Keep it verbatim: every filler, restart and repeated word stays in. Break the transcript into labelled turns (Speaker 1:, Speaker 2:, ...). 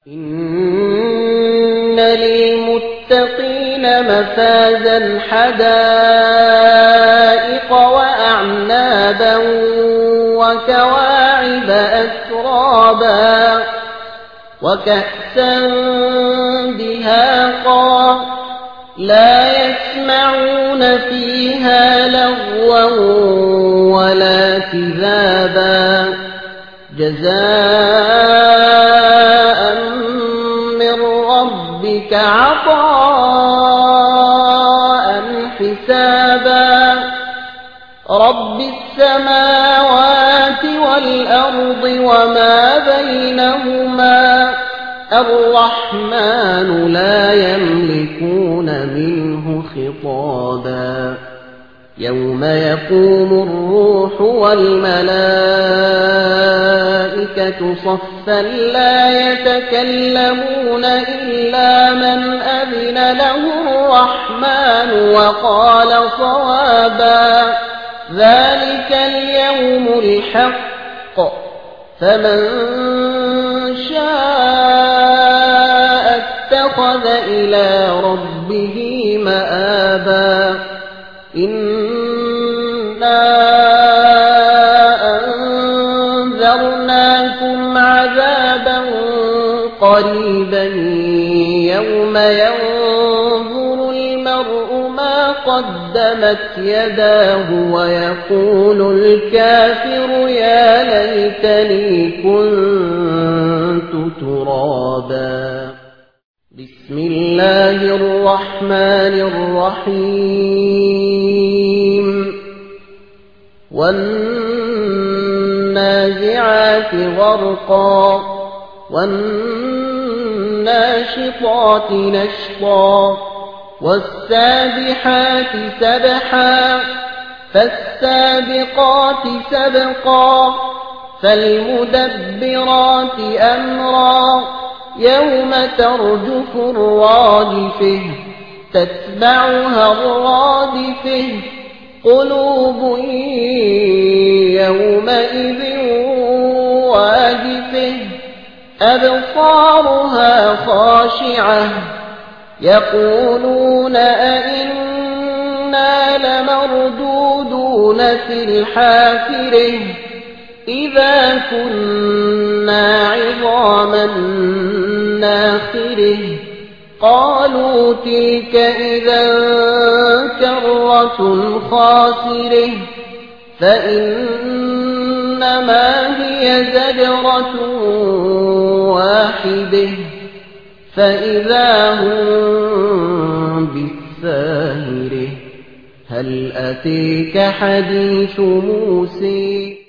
Speaker 1: إن للمتقين مفازا حدائق وأعنابا وكواعب أترابا وكأسا دهاقا لا يسمعون فيها لغوا ولا كذابا جزاء من ربك عطاء حسابا رب السماوات والأرض وما بينهما الرحمن لا يملكون منه خطابا يوم يقوم الروح والملائكة صفا لا يتكلمون إلا من أذن له الرحمن وقال صوابا ذلك اليوم الحق فمن شاء اتخذ إلى ربه مآبا إنا أنذرناكم عذابا قريبا يوم ينظر المرء ما قدمت يداه ويقول الكافر يا ليتني كنت ترابا بسم الله الرحمن الرحيم والنازعات غرقا والناشطات نشطا والسابحات سبحا فالسابقات سبقا فالمدبرات أمرا يوم ترجف الراجفة تتبعها الرادفة قلوب يومئذ واجفة أبصارها خاشعة يقولون أئنا لمردودون في الحافرة إذا كنا عظاما ناخرة قالوا تلك إذا كرة خاسرة فإنما هي زجرة واحدة فإذا هم بالساهرة هل أتيك حديث موسى